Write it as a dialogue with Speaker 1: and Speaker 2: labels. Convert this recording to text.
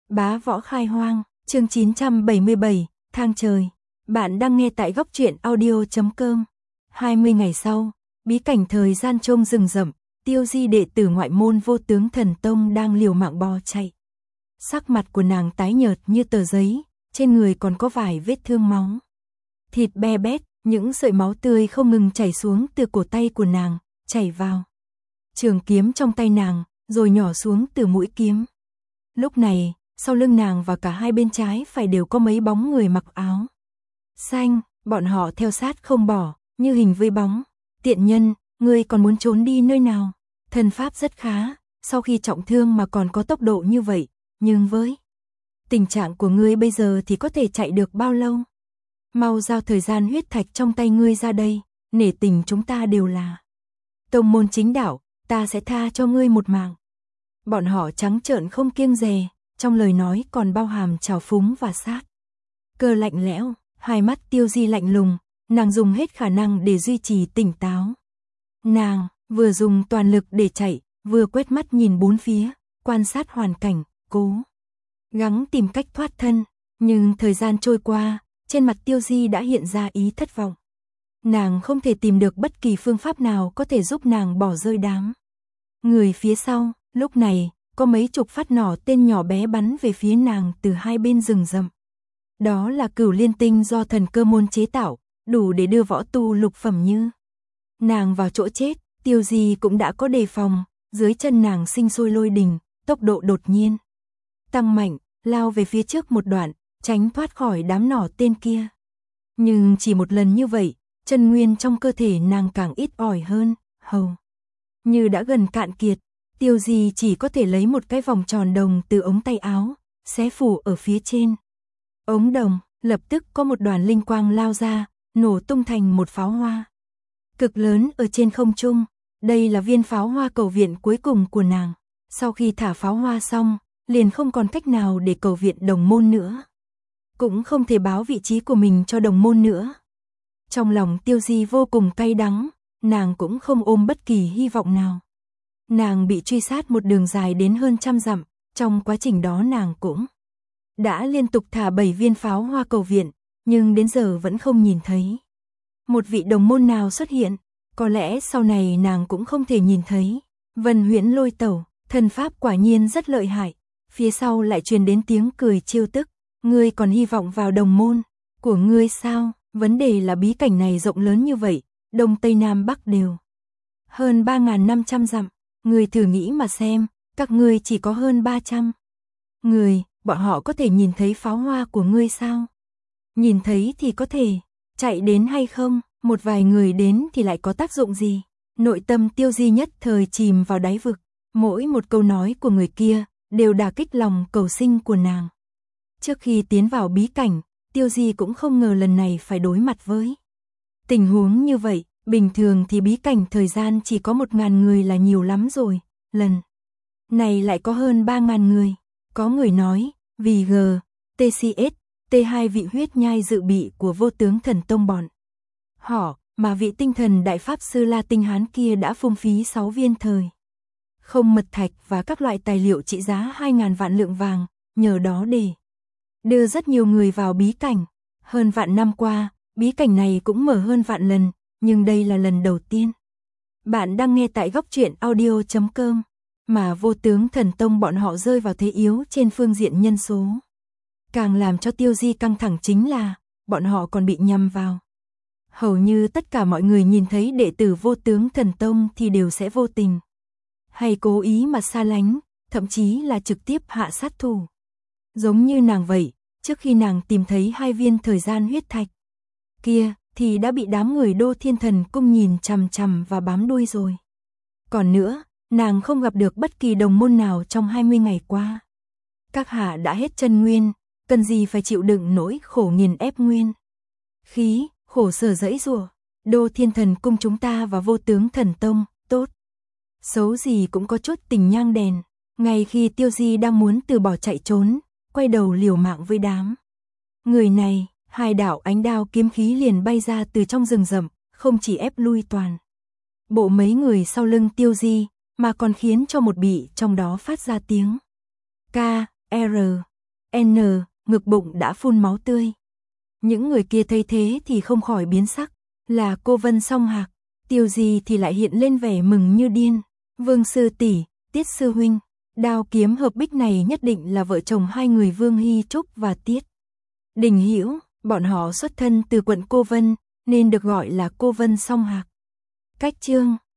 Speaker 1: Bá Võ Khai Hoang, chương 977, Thang Trời. Bạn đang nghe tại góc truyện audio.com. 20 ngày sau, bí cảnh thời gian trong rừng rậm, Tiêu Di đệ tử ngoại môn Vô Tướng Thần Tông đang liều mạng bò chạy. Sắc mặt của nàng tái nhợt như tờ giấy, trên người còn có vài vết thương máu. Thịt be bét, những sợi máu tươi không ngừng chảy xuống từ cổ tay của nàng, chảy vào trường kiếm trong tay nàng, rồi nhỏ xuống từ mũi kiếm. Lúc này, sau lưng nàng và cả hai bên trái phải đều có mấy bóng người mặc áo xanh, bọn họ theo sát không bỏ, như hình với bóng. Tiện nhân, ngươi còn muốn trốn đi nơi nào? Thân pháp rất khá, sau khi trọng thương mà còn có tốc độ như vậy, nhưng với tình trạng của ngươi bây giờ thì có thể chạy được bao lâu? Mau giao thời gian huyết thạch trong tay ngươi ra đây, nể tình chúng ta đều là tông môn chính đạo, ta sẽ tha cho ngươi một mạng. Bọn họ trắng trợn không kiêng dè, trong lời nói còn bao hàm trào phúng và sát cơ lạnh lẽo. Hai mắt Tiêu Di lạnh lùng, nàng dùng hết khả năng để duy trì tỉnh táo. Nàng vừa dùng toàn lực để chạy, vừa quét mắt nhìn bốn phía, quan sát hoàn cảnh, cố gắng tìm cách thoát thân. Nhưng thời gian trôi qua, trên mặt Tiêu Di đã hiện ra ý thất vọng. Nàng không thể tìm được bất kỳ phương pháp nào có thể giúp nàng bỏ rơi đám người phía sau. Lúc này, có mấy chục phát nỏ tên nhỏ bé bắn về phía nàng từ hai bên rừng rậm. Đó là cửu liên tinh do thần cơ môn chế tạo, đủ để đưa võ tu lục phẩm như nàng vào chỗ chết. Tiêu Di cũng đã có đề phòng, dưới chân nàng sinh sôi lôi đình, tốc độ đột nhiên tăng mạnh, lao về phía trước một đoạn, tránh thoát khỏi đám nỏ tên kia. Nhưng chỉ một lần như vậy, chân nguyên trong cơ thể nàng càng ít ỏi hơn, hầu như đã gần cạn kiệt. Tiêu Di chỉ có thể lấy một cái vòng tròn đồng từ ống tay áo, xé phủ ở phía trên ống đồng, lập tức có một đoàn linh quang lao ra, nổ tung thành một pháo hoa cực lớn ở trên không trung. Đây là viên pháo hoa cầu viện cuối cùng của nàng. Sau khi thả pháo hoa xong, liền không còn cách nào để cầu viện đồng môn nữa, cũng không thể báo vị trí của mình cho đồng môn nữa. Trong lòng Tiêu Di vô cùng cay đắng, nàng cũng không ôm bất kỳ hy vọng nào. Nàng bị truy sát một đường dài đến hơn 100 dặm, trong quá trình đó nàng cũng đã liên tục thả 7 viên pháo hoa cầu viện, nhưng đến giờ vẫn không nhìn thấy một vị đồng môn nào xuất hiện. Có lẽ sau này nàng cũng không thể nhìn thấy. Vân Huyễn Lôi Tẩu, thần pháp quả nhiên rất lợi hại. Phía sau lại truyền đến tiếng cười trêu tức. Ngươi còn hy vọng vào đồng môn của ngươi sao? Vấn đề là bí cảnh này rộng lớn như vậy, đông tây nam bắc đều hơn 3.500 dặm. Ngươi thử nghĩ mà xem, các ngươi chỉ có hơn 300 người, bọn họ có thể nhìn thấy pháo hoa của ngươi sao? Nhìn thấy thì có thể chạy đến hay không? Một vài người đến thì lại có tác dụng gì? Nội tâm Tiêu Di nhất thời chìm vào đáy vực. Mỗi một câu nói của người kia đều đả kích lòng cầu sinh của nàng. Trước khi tiến vào bí cảnh, Tiêu Di cũng không ngờ lần này phải đối mặt với tình huống như vậy. Bình thường thì bí cảnh thời gian chỉ có 1.000 người là nhiều lắm rồi, lần này lại có hơn 3.000 người. Có người nói, vì TCS, T2 vị huyết nhai dự bị của Vô Tướng Thần Tông bọn họ, mà vị tinh thần đại pháp sư La Tinh Hán kia đã phung phí 6 viên thời không mật thạch và các loại tài liệu trị giá 2.000 vạn lượng vàng, nhờ đó để đưa rất nhiều người vào bí cảnh. Hơn vạn năm qua, bí cảnh này cũng mở hơn vạn lần, nhưng đây là lần đầu tiên. Bạn đang nghe tại góc truyện audio.com, mà Vô Tướng Thần Tông bọn họ rơi vào thế yếu trên phương diện nhân số. Càng làm cho Tiêu Di căng thẳng chính là, bọn họ còn bị nhằm vào. Hầu như tất cả mọi người nhìn thấy đệ tử Vô Tướng Thần Tông thì đều sẽ vô tình hay cố ý mà xa lánh, thậm chí là trực tiếp hạ sát thủ. Giống như nàng vậy, trước khi nàng tìm thấy 2 viên thời gian huyết thạch kia, thì đã bị đám người Đô Thiên Thần Cung nhìn chằm chằm và bám đuôi rồi. Còn nữa, nàng không gặp được bất kỳ đồng môn nào trong 20 ngày qua. Các hạ đã hết chân nguyên, cần gì phải chịu đựng nỗi khổ nghiền ép nguyên khí, khổ sở dẫy giụa. Đô Thiên Thần Cung chúng ta và Vô Tướng Thần Tông, tốt xấu gì cũng có chút tình nhang đèn. Ngay khi Tiêu Di đang muốn từ bỏ chạy trốn, quay đầu liều mạng với đám người này, 2 đạo ánh đao kiếm khí liền bay ra từ trong rừng rậm, không chỉ ép lui toàn bộ mấy người sau lưng Tiêu Di, mà còn khiến cho một bị trong đó phát ra tiếng K.R. N, ngực bụng đã phun máu tươi. Những người kia thấy thế thì không khỏi biến sắc, là cô Vân Song Hạc. Tiêu Di thì lại hiện lên vẻ mừng như điên. Vương sư tỷ, Tiết sư huynh, đao kiếm hợp bích này nhất định là vợ chồng hai người Vương Hy Trúc và Tiết Đình Hữu, bọn họ xuất thân từ quận Cô Vân, nên được gọi là cô Vân Song Hạc. Cách chương